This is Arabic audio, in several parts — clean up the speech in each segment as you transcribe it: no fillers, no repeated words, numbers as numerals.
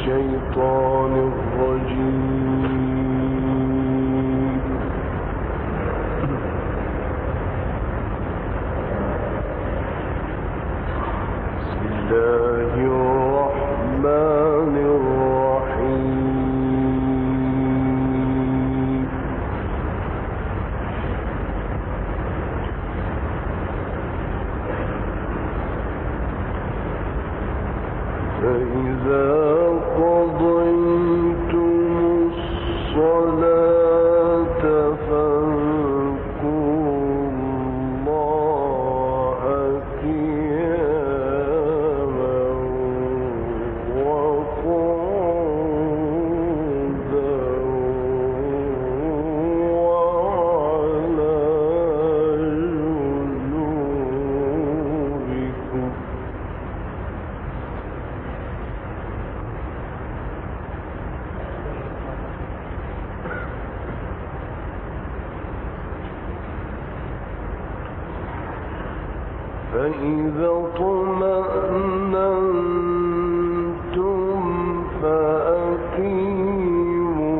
الشيطان الرجيم. بسم الله الرحمن الرحيم. فإذا قضيتم الصلاة فاذكروا الله قياما وقعودا وعلى جنوبكم. فإذا اطمأننتم فأقيموا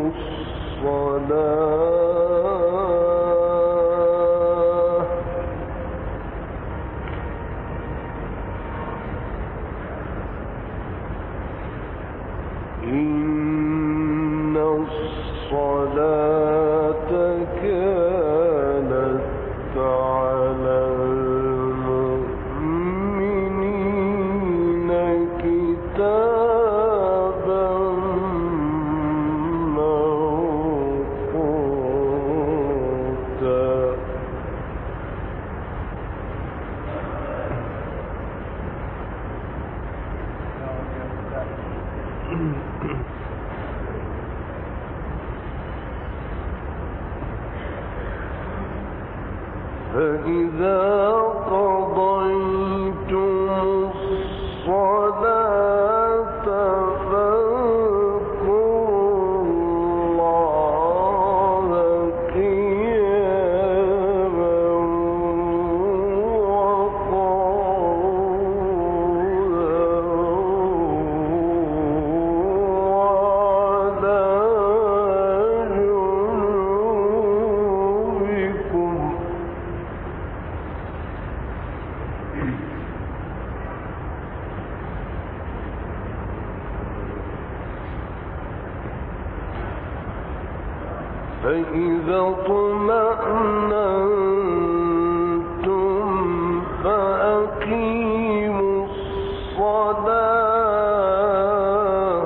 الصلاة إن الصلاة كانت على المؤمنين كتابا موقوتا. فإذا قضيتم الصلاة فاذكروا الله قياما وقعودا فإذا اطمأننتم فأقيموا الصلاة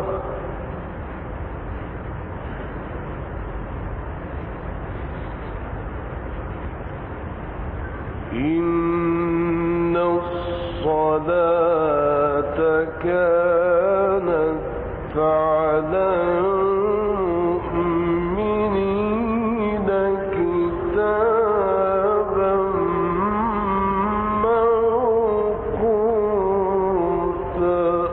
إن الصلاة كانت على المؤمنين كتابا موقوتا.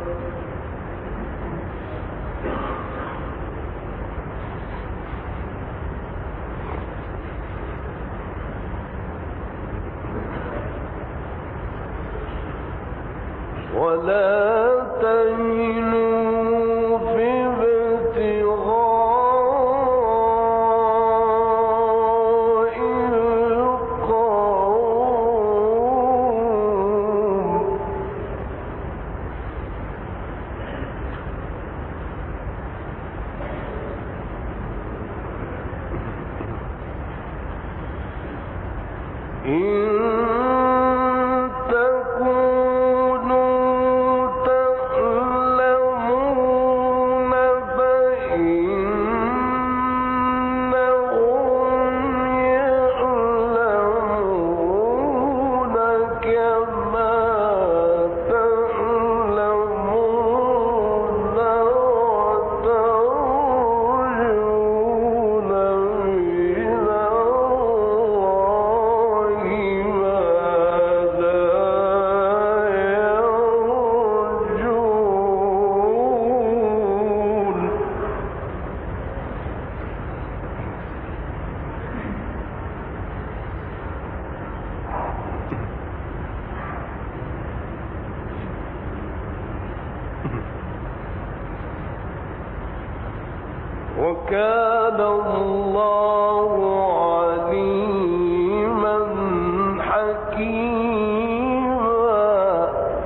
ولا تهنوا في ابتغاء القوم إن تكونوا تعلمون وكان الله عليما حكيما.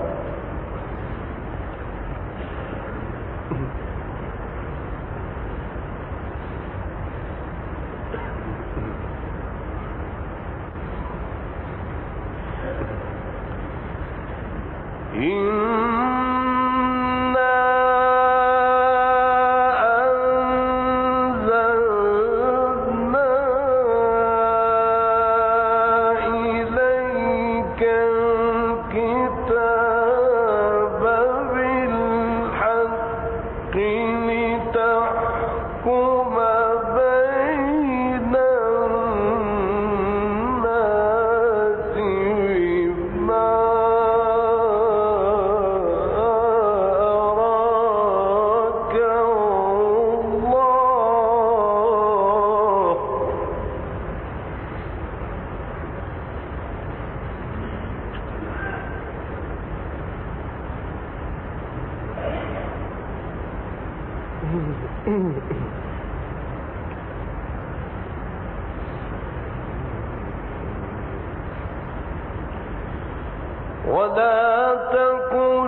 ولا تكن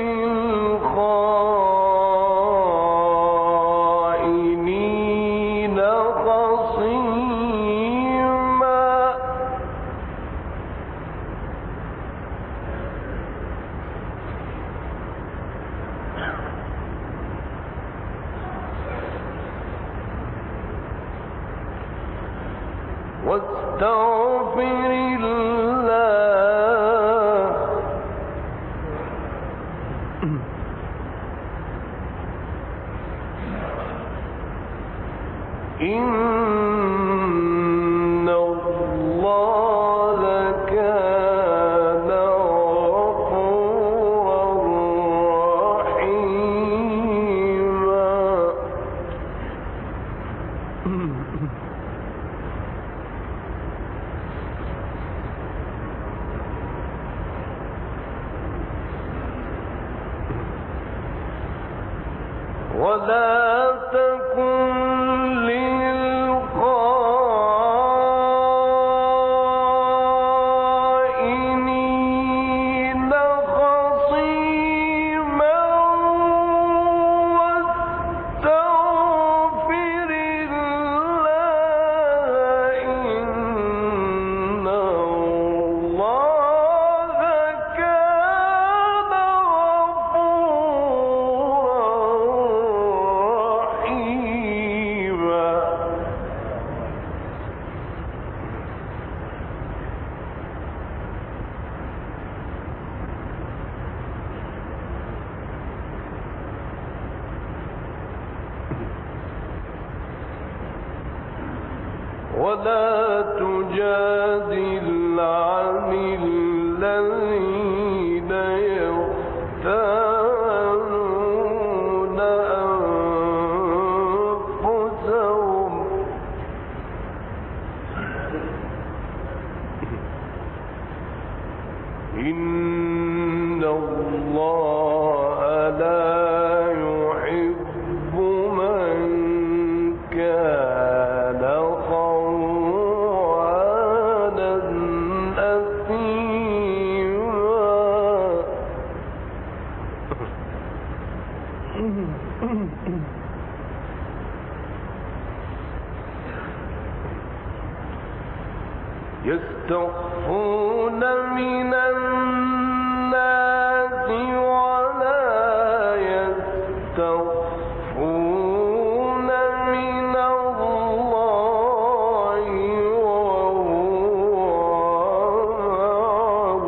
للخائنين خصيما. واستغفر الله إن الله كان غفورا رحيما. ولا تكن للخائنين خصيما. واستغفر الله إن الله كان غفورا رحيما. ولا تجادل عن الذين يختارون أنفسهم إن الله لا يحب من كان خوانا أثيما. يستخفون من الناس ولا يستخفون من الله وهو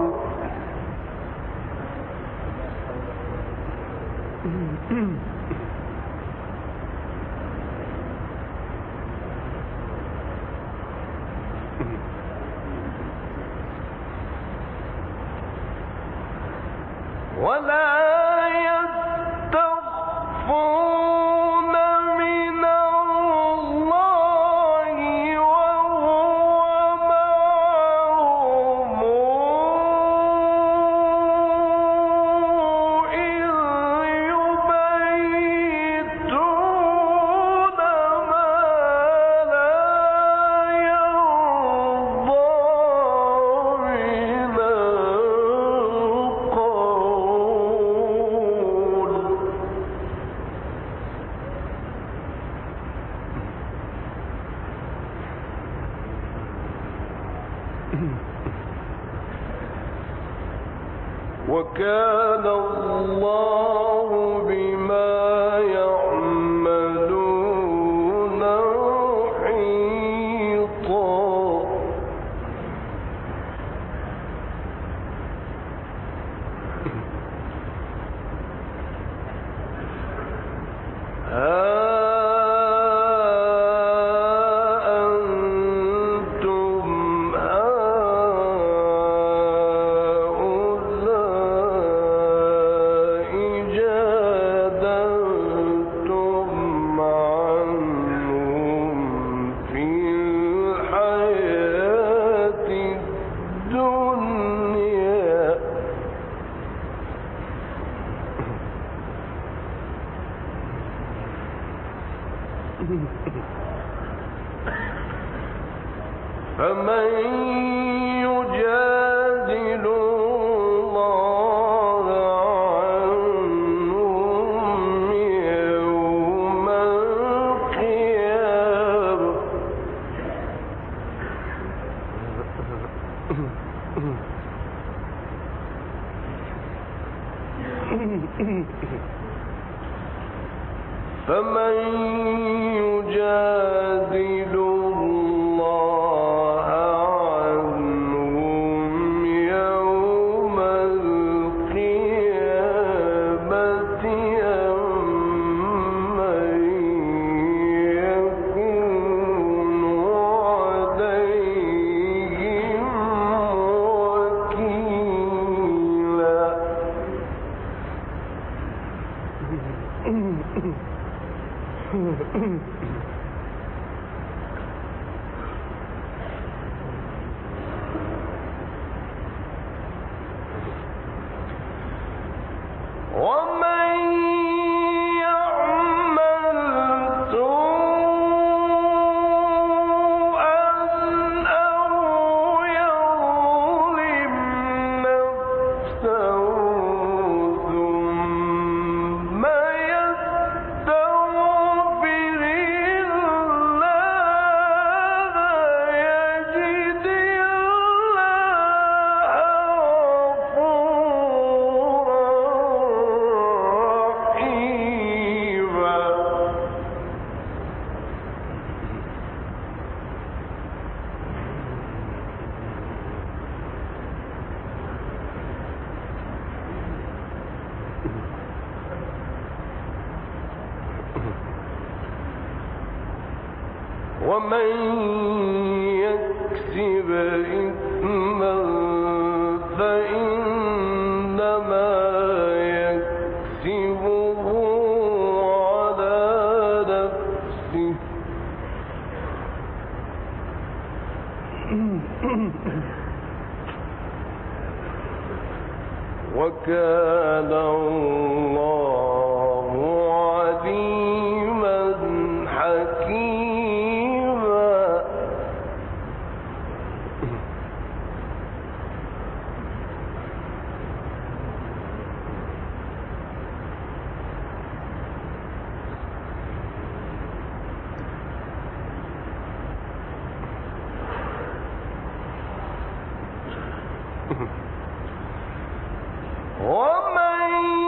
ولا يستخفون من الله وهو معهم إذ يبيتون وكان الله بما يعملون محيطا فمن يجادل الله عنهم يوم القيامة فمن يجادل الله عنهم يوم القيامة أمن يكون عليهم وكيلا ومن يعمل سوءا أو يظلم نفسه ثم يستغفر الله يجد ومن يكسب إثما فإنما يكسبه على نفسه وكان الله عليما حكيما ومن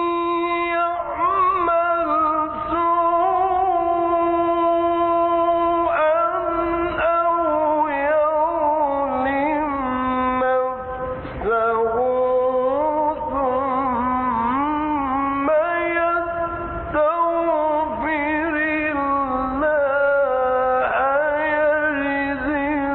يعمل سوءا أو يظلم نفسه ثم يستغفر الله يجد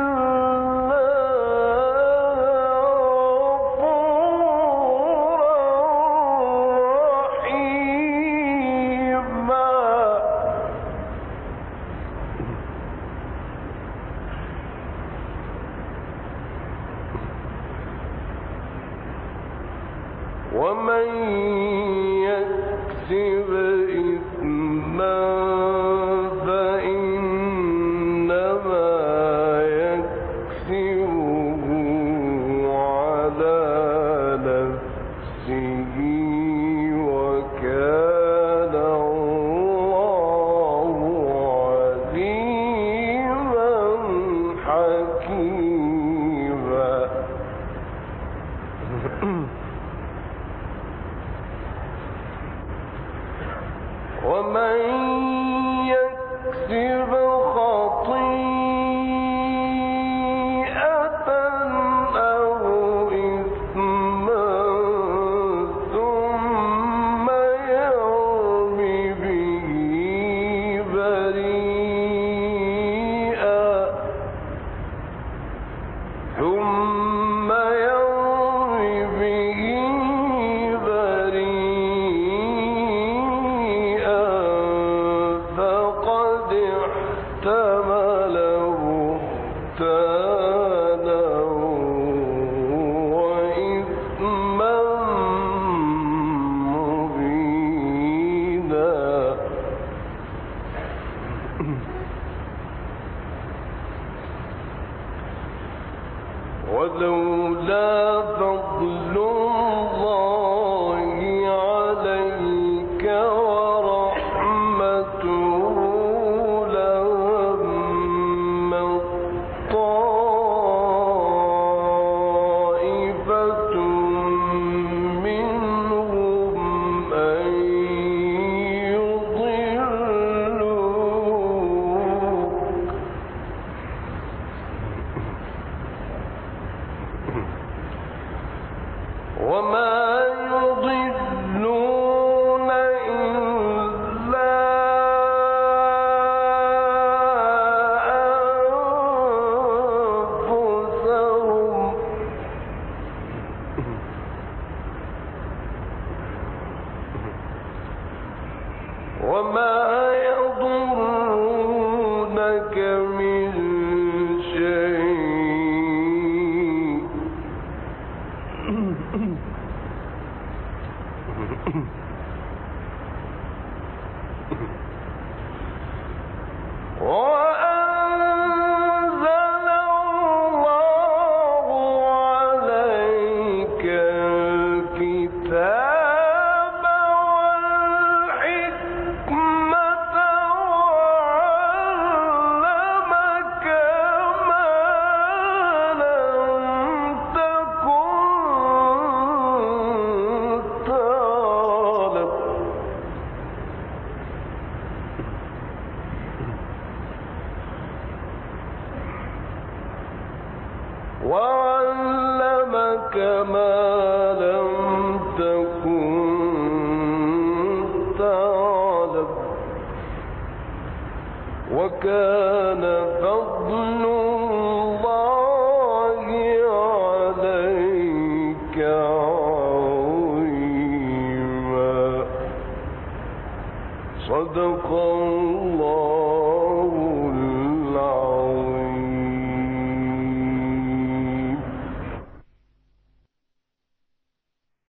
ومن يكسب إثما فإنما يكسبه على نفسه وكان الله عليما حكيما ولولا فضل الله عليك ورحمته لهم طائفة منهم أن يضلوك وما يضلون إلا أنفسهم وما يضرونك من شيء وأنزل الله عليك الكتاب والحكمة وعلمك ما لم تكن تعلم وعلمك ما لم تكن تعلم وكان فضل الله عليك عظيما صدق الله